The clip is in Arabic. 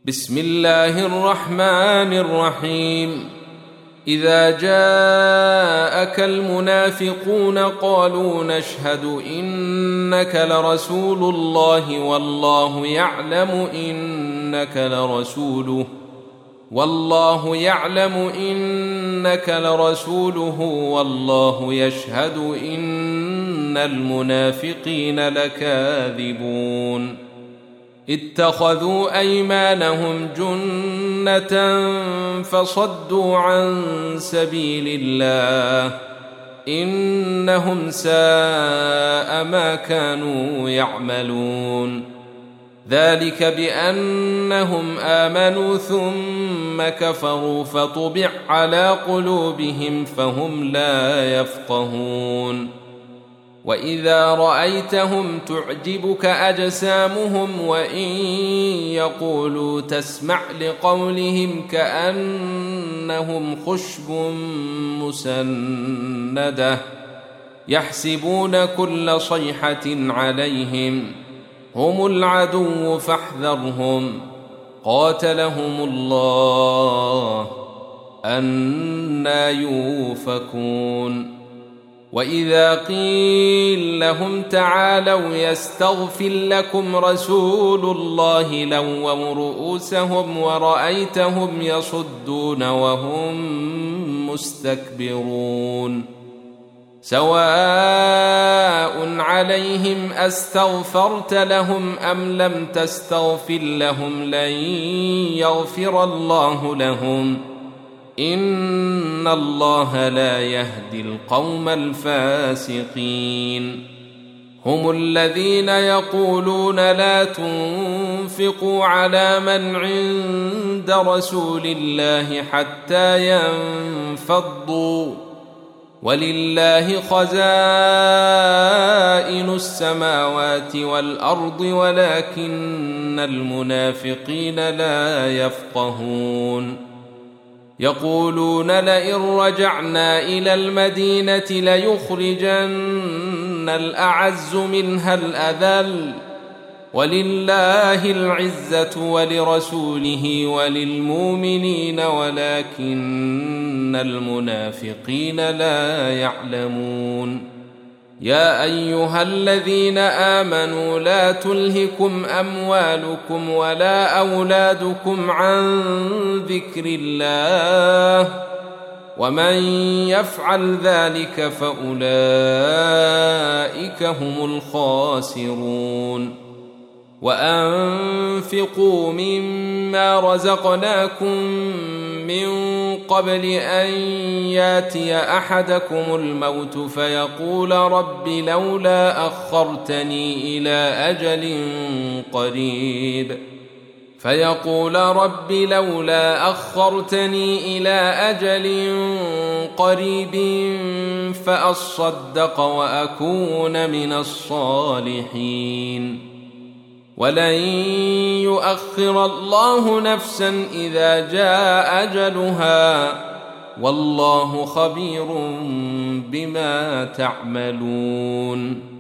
بسم الله الرحمن الرحيم. إذا جاءك المنافقون قالوا نشهد إنك لرسول الله والله يعلم إنك لرسوله والله يشهد إن المنافقين لكاذبون. اتخذوا أيمانهم جنة فصدوا عن سبيل الله إنهم ساء ما كانوا يعملون. ذلك بأنهم آمنوا ثم كفروا فطبع على قلوبهم فهم لا يفقهون. وإذا رأيتهم تعجبك أجسامهم وإن يقولوا تسمع لقولهم كأنهم خشب مسندة يحسبون كل صيحة عليهم هم العدو فاحذرهم قاتلهم الله أنى يؤفكون. وإذا قيل لهم تعالوا يستغفر لكم رسول الله لووا رؤوسهم ورأيتهم يصدون وهم مستكبرون. سواء عليهم أستغفرت لهم أم لم تستغفر لهم لن يغفر الله لهم إن الله لا يهدي القوم الفاسقين. هم الذين يقولون لا تنفقوا على من عند رسول الله حتى ينفضوا ولله خزائن السماوات والأرض ولكن المنافقين لا يفقهون. يقولون لئن رجعنا إلى المدينة ليخرجن الأعز منها الأذل ولله العزة ولرسوله وللمؤمنين ولكن المنافقين لا يعلمون. يا أيها الذين آمنوا لا تلهكم أموالكم ولا أولادكم عن ذكر الله ومن يفعل ذلك فأولئك هم الخاسرون. وأنفقوا مما رزقناكم من قبل أن ياتي أحدكم الموت فيقول رب لولا أخرتني إلى أجل قريب فأصدق وأكون من الصالحين. ولن يؤخر الله نفسا إذا جاء أجلها والله خبير بما تعملون.